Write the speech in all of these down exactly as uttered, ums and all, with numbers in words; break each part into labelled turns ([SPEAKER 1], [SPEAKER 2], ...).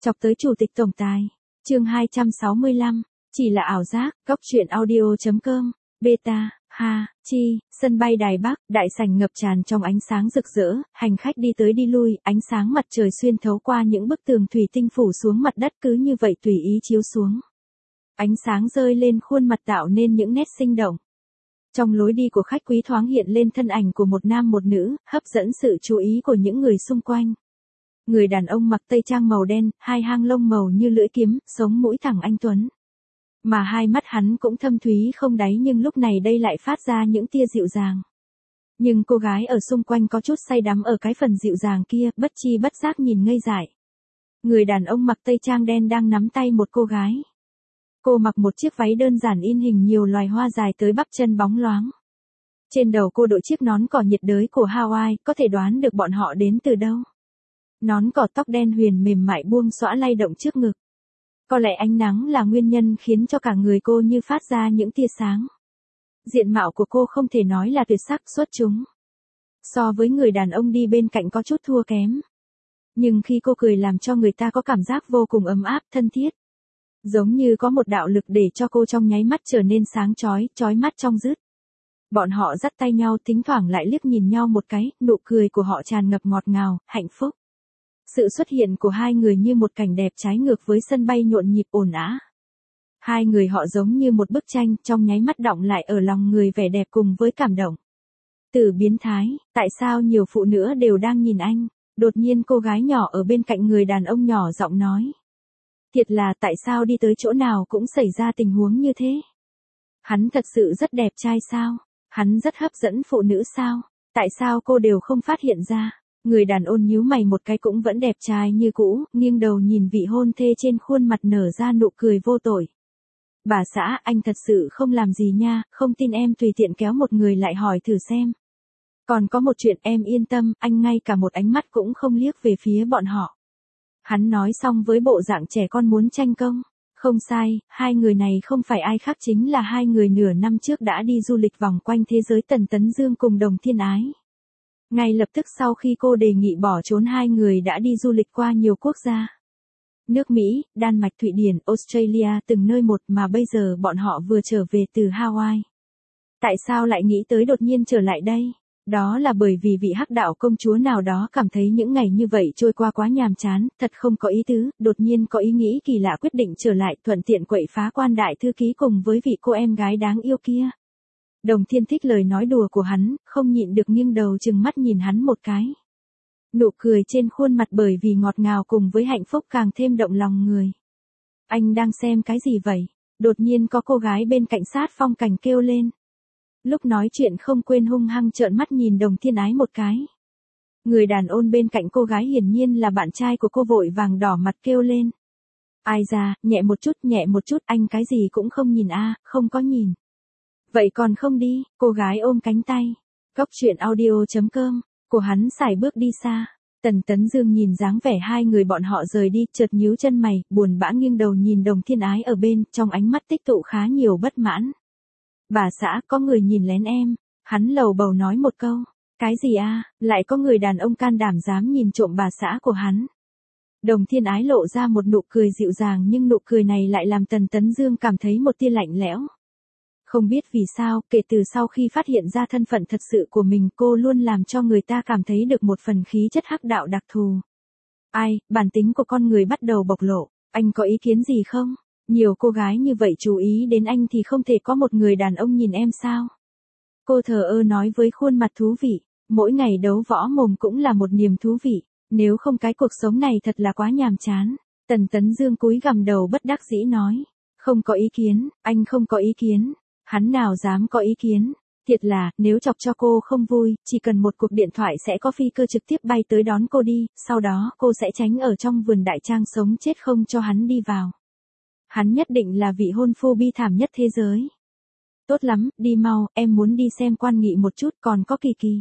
[SPEAKER 1] Chọc tới chủ tịch tổng tài. Chương hai trăm sáu mươi lăm, chỉ là ảo giác. Góc truyện audio chấm com. Beta, ha, chi, sân bay Đài Bắc, đại sảnh ngập tràn trong ánh sáng rực rỡ, hành khách đi tới đi lui, ánh sáng mặt trời xuyên thấu qua những bức tường thủy tinh phủ xuống mặt đất cứ như vậy tùy ý chiếu xuống. Ánh sáng rơi lên khuôn mặt tạo nên những nét sinh động. Trong lối đi của khách quý thoáng hiện lên thân ảnh của một nam một nữ, hấp dẫn sự chú ý của những người xung quanh. Người đàn ông mặc tây trang màu đen, hai hang lông màu như lưỡi kiếm, sống mũi thẳng anh tuấn. Mà hai mắt hắn cũng thâm thúy không đáy nhưng lúc này đây lại phát ra những tia dịu dàng. Nhưng cô gái ở xung quanh có chút say đắm ở cái phần dịu dàng kia, bất chi bất giác nhìn ngây dại. Người đàn ông mặc tây trang đen đang nắm tay một cô gái. Cô mặc một chiếc váy đơn giản in hình nhiều loài hoa dài tới bắp chân bóng loáng. Trên đầu cô đội chiếc nón cỏ nhiệt đới của Hawaii, có thể đoán được bọn họ đến từ đâu. Nón cỏ tóc đen huyền mềm mại buông xõa lay động trước ngực. Có lẽ ánh nắng là nguyên nhân khiến cho cả người cô như phát ra những tia sáng. Diện mạo của cô không thể nói là tuyệt sắc xuất chúng. So với người đàn ông đi bên cạnh có chút thua kém. Nhưng khi cô cười làm cho người ta có cảm giác vô cùng ấm áp, thân thiết. Giống như có một đạo lực để cho cô trong nháy mắt trở nên sáng chói, chói mắt trong rứt. Bọn họ dắt tay nhau thỉnh thoảng lại liếc nhìn nhau một cái, nụ cười của họ tràn ngập ngọt ngào, hạnh phúc. Sự xuất hiện của hai người như một cảnh đẹp trái ngược với sân bay nhộn nhịp ồn ào. Hai người họ giống như một bức tranh trong nháy mắt đọng lại ở lòng người vẻ đẹp cùng với cảm động. Từ biến thái, tại sao nhiều phụ nữ đều đang nhìn anh? Đột nhiên cô gái nhỏ ở bên cạnh người đàn ông nhỏ giọng nói. Thiệt là tại sao đi tới chỗ nào cũng xảy ra tình huống như thế? Hắn thật sự rất đẹp trai sao? Hắn rất hấp dẫn phụ nữ sao? Tại sao cô đều không phát hiện ra? Người đàn ông nhíu mày một cái cũng vẫn đẹp trai như cũ, nghiêng đầu nhìn vị hôn thê trên khuôn mặt nở ra nụ cười vô tội. Bà xã, anh thật sự không làm gì nha, không tin em tùy tiện kéo một người lại hỏi thử xem. Còn có một chuyện em yên tâm, anh ngay cả một ánh mắt cũng không liếc về phía bọn họ. Hắn nói xong với bộ dạng trẻ con muốn tranh công. Không sai, hai người này không phải ai khác chính là hai người nửa năm trước đã đi du lịch vòng quanh thế giới Tần Tấn Dương cùng Đồng Thiên Ái. Ngay lập tức sau khi cô đề nghị bỏ trốn hai người đã đi du lịch qua nhiều quốc gia. Nước Mỹ, Đan Mạch, Thụy Điển, Australia từng nơi một mà bây giờ bọn họ vừa trở về từ Hawaii. Tại sao lại nghĩ tới đột nhiên trở lại đây? Đó là bởi vì vị hắc đạo công chúa nào đó cảm thấy những ngày như vậy trôi qua quá nhàm chán, thật không có ý tứ, đột nhiên có ý nghĩ kỳ lạ quyết định trở lại thuận tiện quậy phá quan đại thư ký cùng với vị cô em gái đáng yêu kia. Đồng Thiên thích lời nói đùa của hắn, không nhịn được nghiêng đầu chừng mắt nhìn hắn một cái. Nụ cười trên khuôn mặt bởi vì ngọt ngào cùng với hạnh phúc càng thêm động lòng người. Anh đang xem cái gì vậy? Đột nhiên có cô gái bên cạnh sát phong cảnh kêu lên. Lúc nói chuyện không quên hung hăng trợn mắt nhìn Đồng Thiên Ái một cái. Người đàn ông bên cạnh cô gái hiển nhiên là bạn trai của cô vội vàng đỏ mặt kêu lên. Ai da, nhẹ một chút, nhẹ một chút, anh cái gì cũng không nhìn a, à, không có nhìn. Vậy còn không đi, cô gái ôm cánh tay. Góc truyện audio chấm com, của hắn sải bước đi xa. Tần Tấn Dương nhìn dáng vẻ hai người bọn họ rời đi, chợt nhíu chân mày, buồn bã nghiêng đầu nhìn Đồng Thiên Ái ở bên, trong ánh mắt tích tụ khá nhiều bất mãn. Bà xã, có người nhìn lén em. Hắn lầu bầu nói một câu. Cái gì a? À? Lại có người đàn ông can đảm dám nhìn trộm bà xã của hắn. Đồng Thiên Ái lộ ra một nụ cười dịu dàng nhưng nụ cười này lại làm Tần Tấn Dương cảm thấy một tia lạnh lẽo. Không biết vì sao, kể từ sau khi phát hiện ra thân phận thật sự của mình cô luôn làm cho người ta cảm thấy được một phần khí chất hắc đạo đặc thù. Ai, bản tính của con người bắt đầu bộc lộ, anh có ý kiến gì không? Nhiều cô gái như vậy chú ý đến anh thì không thể có một người đàn ông nhìn em sao? Cô thờ ơ nói với khuôn mặt thú vị, mỗi ngày đấu võ mồm cũng là một niềm thú vị, nếu không cái cuộc sống này thật là quá nhàm chán. Tần Tấn Dương cúi gằm đầu bất đắc dĩ nói, không có ý kiến, anh không có ý kiến. Hắn nào dám có ý kiến, thiệt là, nếu chọc cho cô không vui, chỉ cần một cuộc điện thoại sẽ có phi cơ trực tiếp bay tới đón cô đi, sau đó cô sẽ tránh ở trong vườn đại trang sống chết không cho hắn đi vào. Hắn nhất định là vị hôn phu bi thảm nhất thế giới. Tốt lắm, đi mau, em muốn đi xem Quan Nghị một chút còn có Kỳ Kỳ.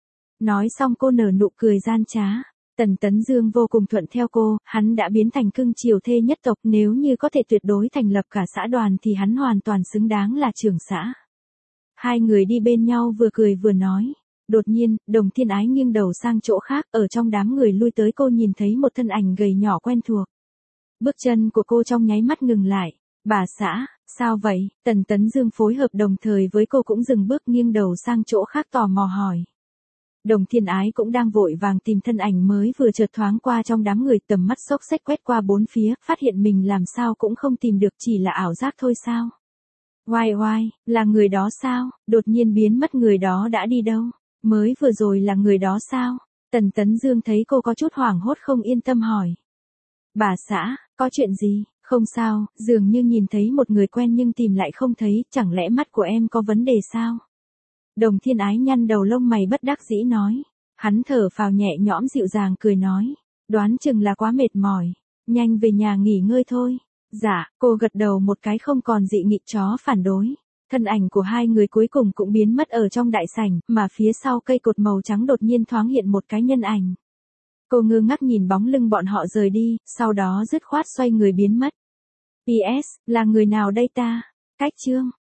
[SPEAKER 1] Nói xong cô nở nụ cười gian trá. Tần Tấn Dương vô cùng thuận theo cô, hắn đã biến thành cưng chiều thê nhất tộc, nếu như có thể tuyệt đối thành lập cả xã đoàn thì hắn hoàn toàn xứng đáng là trưởng xã. Hai người đi bên nhau vừa cười vừa nói. Đột nhiên, Đồng Thiên Ái nghiêng đầu sang chỗ khác, ở trong đám người lui tới cô nhìn thấy một thân ảnh gầy nhỏ quen thuộc. Bước chân của cô trong nháy mắt ngừng lại. Bà xã, sao vậy? Tần Tấn Dương phối hợp đồng thời với cô cũng dừng bước nghiêng đầu sang chỗ khác tò mò hỏi. Đồng Thiên Ái cũng đang vội vàng tìm thân ảnh mới vừa chợt thoáng qua trong đám người, tầm mắt xốc xếch quét qua bốn phía, phát hiện mình làm sao cũng không tìm được, chỉ là ảo giác thôi sao? Oai oai, là người đó sao? Đột nhiên biến mất, người đó đã đi đâu? Mới vừa rồi là người đó sao? Tần Tấn Dương thấy cô có chút hoảng hốt không yên tâm hỏi. Bà xã, có chuyện gì? Không sao, dường như nhìn thấy một người quen nhưng tìm lại không thấy, chẳng lẽ mắt của em có vấn đề sao? Đồng Thiên Ái nhăn đầu lông mày bất đắc dĩ nói. Hắn thở phào nhẹ nhõm dịu dàng cười nói. Đoán chừng là quá mệt mỏi. Nhanh về nhà nghỉ ngơi thôi. Dạ, cô gật đầu một cái không còn dị nghị chó phản đối. Thân ảnh của hai người cuối cùng cũng biến mất ở trong đại sảnh, mà phía sau cây cột màu trắng đột nhiên thoáng hiện một cái nhân ảnh. Cô ngơ ngác nhìn bóng lưng bọn họ rời đi, sau đó dứt khoát xoay người biến mất. pê ét, là người nào đây ta? Cách chương